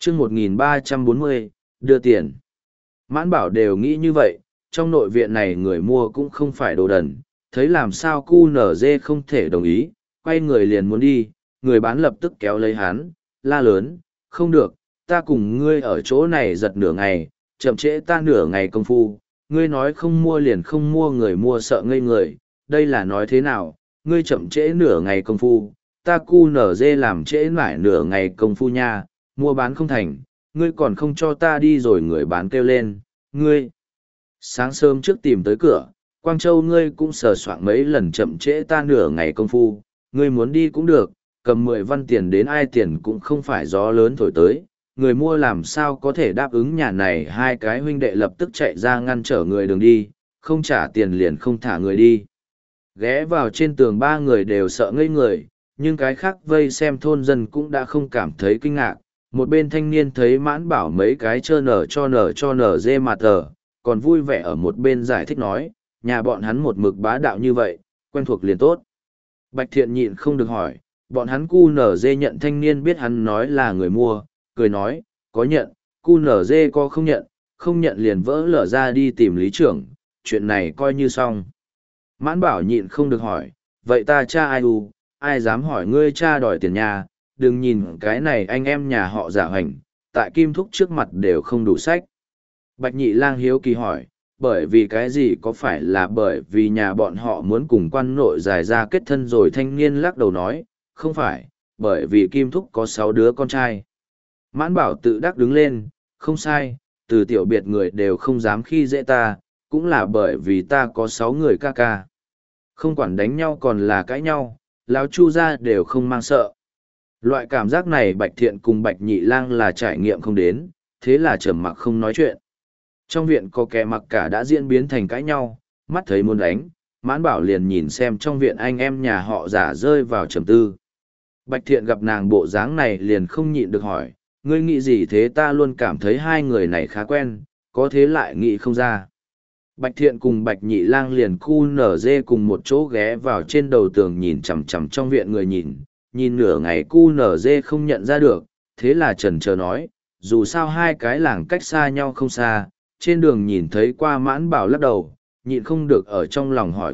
chương 1340, đưa tiền. Mãn Bảo đều nghĩ như vậy, trong nội viện này người mua cũng không phải đồ đần, thấy làm sao QNZ không thể đồng ý, quay người liền muốn đi, người bán lập tức kéo lấy hắn, la lớn, không được, ta cùng ngươi ở chỗ này giật nửa ngày, chậm trễ ta nửa ngày công phu, ngươi nói không mua liền không mua, người mua sợ ngây người, đây là nói thế nào, ngươi chậm trễ nửa ngày công phu, ta QNZ làm trễ mãi nửa ngày công phu nha, mua bán không thành, ngươi còn không cho ta đi rồi, người bán kêu lên, ngươi. Sáng sớm trước tìm tới cửa, Quang Châu ngươi cũng sờ soạng mấy lần chậm trễ ta nửa ngày công phu, ngươi muốn đi cũng được, cầm 10 văn tiền đến ai tiền cũng không phải gió lớn thổi tới. Người mua làm sao có thể đáp ứng nhà này, hai cái huynh đệ lập tức chạy ra ngăn trở người đường đi, không trả tiền liền không thả người đi. Ghé vào trên tường ba người đều sợ ngây người, nhưng cái khác vây xem thôn dân cũng đã không cảm thấy kinh ngạc. Một bên thanh niên thấy Mãn Bảo mấy cái trơ nở dê mà tờ, còn vui vẻ ở một bên giải thích nói, nhà bọn hắn một mực bá đạo như vậy, quen thuộc liền tốt. Bạch Thiện nhịn không được hỏi, bọn hắn QNZ nhận thanh niên biết hắn nói là người mua, cười nói, có nhận, QNZ có không nhận, không nhận liền vỡ lở ra đi tìm lý trưởng, chuyện này coi như xong. Mãn Bảo nhịn không được hỏi, vậy ta cha ai ai dám hỏi ngươi cha đòi tiền nhà, đừng nhìn cái này anh em nhà họ giả hành, tại Kim Thúc trước mặt đều không đủ sách. Bạch Nhị Lang hiếu kỳ hỏi, bởi vì cái gì, có phải là bởi vì nhà bọn họ muốn cùng quan nội giải ra kết thân rồi? Thanh niên lắc đầu nói, không phải, bởi vì Kim Thúc có 6 đứa con trai. Mãn Bảo tự đắc đứng lên, không sai, từ tiểu biệt người đều không dám khi dễ ta, cũng là bởi vì ta có 6 người ca ca. Không quản đánh nhau còn là cãi nhau, lão Chu gia đều không mang sợ. Loại cảm giác này Bạch Thiện cùng Bạch Nhị Lang là trải nghiệm không đến, thế là trầm mặc không nói chuyện. Trong viện có kẻ mặc cả đã diễn biến thành cãi nhau, mắt thấy muốn đánh, Mãn Bảo liền nhìn xem trong viện anh em nhà họ giả rơi vào trầm tư. Bạch Thiện gặp nàng bộ dáng này liền không nhịn được hỏi, ngươi nghĩ gì thế? Ta luôn cảm thấy hai người này khá quen, có thế lại nghĩ không ra. Bạch Thiện cùng Bạch Nhị Lang liền QNZ cùng một chỗ ghé vào trên đầu tường nhìn chằm chằm trong viện người nhìn nửa ngày QNZ không nhận ra được, thế là chần chờ nói, dù sao hai cái làng cách xa nhau không xa, trên đường nhìn thấy qua. Mãn Bảo lắc đầu, nhịn không được ở trong lòng hỏi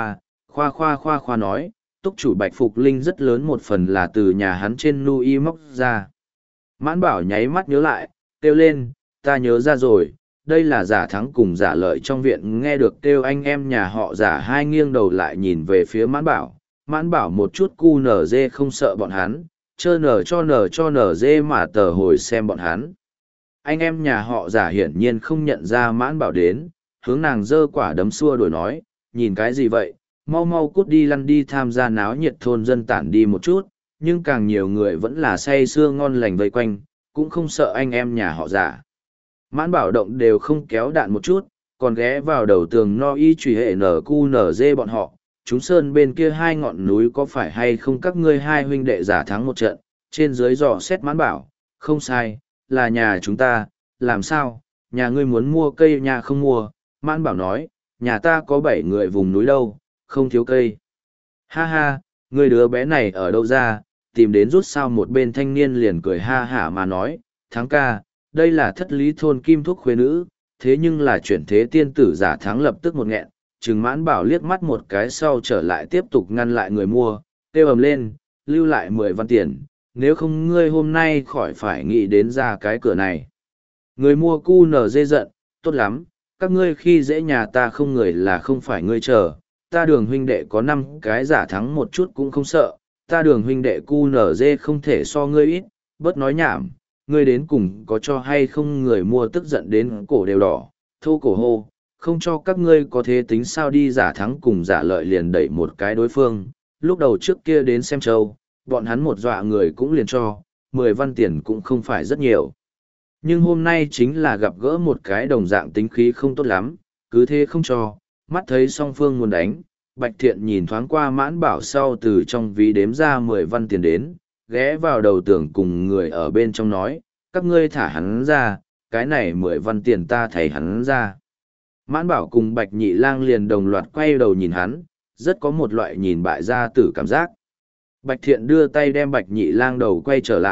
khoa nói, túc chủ Bạch Phục Linh rất lớn một phần là từ nhà hắn trên Nui móc ra. Mãn Bảo nháy mắt nhớ lại, kêu lên, ta nhớ ra rồi, đây là Giả Thắng cùng Giả Lợi. Trong viện nghe được kêu anh em nhà họ Giả, hai nghiêng đầu lại nhìn về phía Mãn Bảo. Mãn Bảo một chút QNZ không sợ bọn hắn, chơ nở cho nở dê mà tờ hồi xem bọn hắn. Anh em nhà họ Giả hiển nhiên không nhận ra Mãn Bảo đến, hướng nàng giơ quả đấm xua đuổi nói, nhìn cái gì vậy, mau mau cút đi, lăn đi tham gia náo nhiệt, thôn dân tản đi một chút. Nhưng càng nhiều người vẫn là say sưa ngon lành vây quanh, cũng không sợ anh em nhà họ Giả. Mãn Bảo động đều không kéo đạn một chút, còn ghé vào đầu tường no y truy hệ NQNZ bọn họ. Chúng sơn bên kia hai ngọn núi có phải hay không các ngươi hai huynh đệ Giả thắng một trận? Trên dưới dò xét Mãn Bảo, không sai, là nhà chúng ta. Làm sao, nhà ngươi muốn mua cây nhà không mua? Mãn Bảo nói, nhà ta có 7 người vùng núi đâu, không thiếu cây. Ha ha, ngươi đứa bé này ở đâu ra, tìm đến rút sao? Một bên thanh niên liền cười ha hả mà nói, Thắng ca, đây là thất lý thôn Kim Thúc khuê nữ, thế nhưng là chuyển thế tiên tử. Giả Thắng lập tức một nghẹn, chừng Mãn Bảo liếc mắt một cái sau trở lại tiếp tục ngăn lại người mua, kêu ầm lên, lưu lại 10 văn tiền, nếu không ngươi hôm nay khỏi phải nghĩ đến ra cái cửa này. Người mua QNZ giận, tốt lắm, các ngươi khi dễ nhà ta không người là không phải ngươi chờ, ta Đường huynh đệ có 5 cái. Giả Thắng một chút cũng không sợ, ta Đường huynh đệ QNZ không thể so ngươi ít, bớt nói nhảm, ngươi đến cùng có cho hay không? Người mua tức giận đến cổ đều đỏ, thô cổ hô, không cho các ngươi có thế tính sao? Đi. Giả Thắng cùng Giả Lợi liền đẩy một cái đối phương, lúc đầu trước kia đến xem show, bọn hắn một dọa người cũng liền cho, 10 văn tiền cũng không phải rất nhiều. Nhưng hôm nay chính là gặp gỡ một cái đồng dạng tính khí không tốt lắm, cứ thế không cho, mắt thấy song phương muốn đánh. Bạch Thiện nhìn thoáng qua Mãn Bảo sau từ trong ví đếm ra 10 văn tiền đến, ghé vào đầu tường cùng người ở bên trong nói, các ngươi thả hắn ra, cái này 10 văn tiền ta thầy hắn ra. Mãn Bảo cùng Bạch Nhị Lang liền đồng loạt quay đầu nhìn hắn, rất có một loại nhìn bại gia tử cảm giác. Bạch Thiện đưa tay đem Bạch Nhị Lang đầu quay trở lại,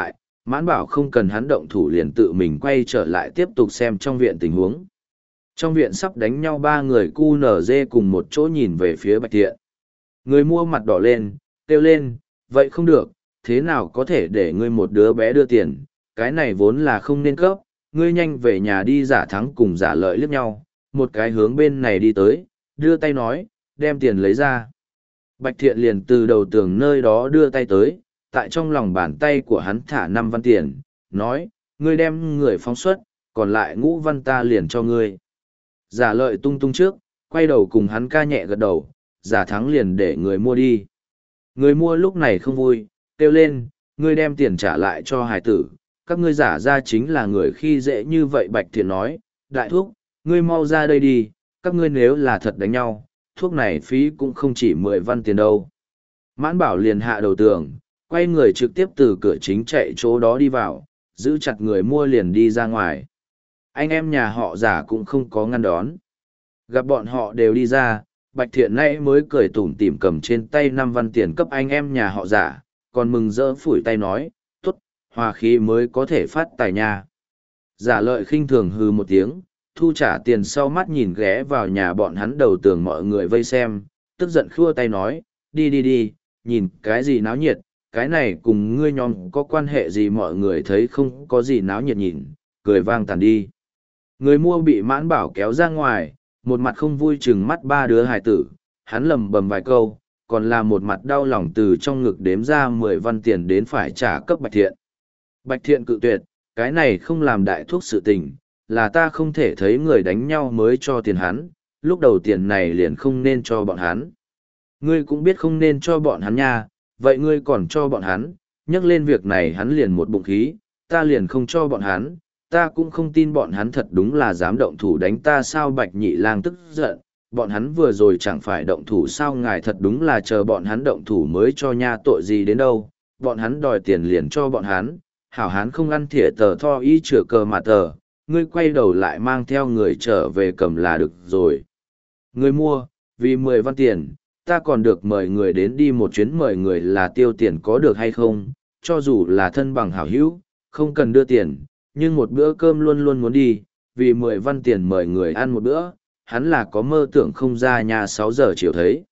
Mãn bảo không cần hắn động thủ liền tự mình quay trở lại tiếp tục xem trong viện tình huống. Trong viện sắp đánh nhau ba người QNZ cùng một chỗ nhìn về phía Bạch Thiện. Người mua mặt đỏ lên, kêu lên, vậy không được, thế nào có thể để ngươi một đứa bé đưa tiền, cái này vốn là không nên cấp, ngươi nhanh về nhà đi. Giả thắng cùng giả lợi liếc nhau, một cái hướng bên này đi tới, đưa tay nói, đem tiền lấy ra. Bạch Thiện liền từ đầu tường nơi đó đưa tay tới, tại trong lòng bàn tay của hắn thả 5 văn tiền, nói, ngươi đem người phóng xuất, còn lại ngũ văn ta liền cho ngươi. Giả lợi tung tung trước, quay đầu cùng hắn ca nhẹ gật đầu, giả thắng liền để người mua đi. Người mua lúc này không vui, kêu lên, ngươi đem tiền trả lại cho hải tử, các ngươi giả ra chính là người khi dễ như vậy. Bạch Thiện nói, đại thúc, ngươi mau ra đây đi, các ngươi nếu là thật đánh nhau, thuốc này phí cũng không chỉ 10 văn tiền đâu. Mãn bảo liền hạ đầu tường, quay người trực tiếp từ cửa chính chạy chỗ đó đi vào, giữ chặt người mua liền đi ra ngoài. Anh em nhà họ giả cũng không có ngăn đón. Gặp bọn họ đều đi ra, Bạch Thiện nãy mới cười tủm tỉm cầm trên tay 5 văn tiền cấp anh em nhà họ giả, còn mừng rỡ phủi tay nói, tốt, hòa khí mới có thể phát tài nha. Giả lợi khinh thường hừ một tiếng, thu trả tiền sau mắt nhìn ghé vào nhà bọn hắn đầu tường mọi người vây xem, tức giận khua tay nói, đi đi đi, nhìn cái gì náo nhiệt, cái này cùng ngươi nhóm có quan hệ gì. Mọi người thấy không có gì náo nhiệt nhìn, cười vang tàn đi. Người mua bị Mãn bảo kéo ra ngoài, một mặt không vui chừng mắt ba đứa hài tử, hắn lầm bầm vài câu, còn là một mặt đau lòng từ trong ngực đếm ra 10 văn tiền đến phải trả cấp Bạch Thiện. Bạch Thiện cự tuyệt, cái này không làm đại thuốc sự tình, là ta không thể thấy người đánh nhau mới cho tiền hắn, lúc đầu tiền này liền không nên cho bọn hắn. Ngươi cũng biết không nên cho bọn hắn nha, vậy ngươi còn cho bọn hắn, nhắc lên việc này hắn liền một bụng khí, ta liền không cho bọn hắn, ta cũng không tin bọn hắn thật đúng là dám động thủ đánh ta sao. Bạch Nhị Lang tức giận, bọn hắn vừa rồi chẳng phải động thủ sao, ngài thật đúng là chờ bọn hắn động thủ mới cho nha, tội gì đến đâu, bọn hắn đòi tiền liền cho bọn hắn, hảo hán không ăn thìa tờ tho y chửa cờ mà tờ, ngươi quay đầu lại mang theo người trở về cầm là được rồi. Ngươi mua, vì 10 văn tiền, ta còn được mời người đến đi một chuyến, mời người là tiêu tiền có được hay không, cho dù là thân bằng hảo hữu, không cần đưa tiền, nhưng một bữa cơm luôn luôn muốn đi, vì 10 văn tiền mời người ăn một bữa, hắn là có mơ tưởng không ra nhà 6 giờ chiều thấy.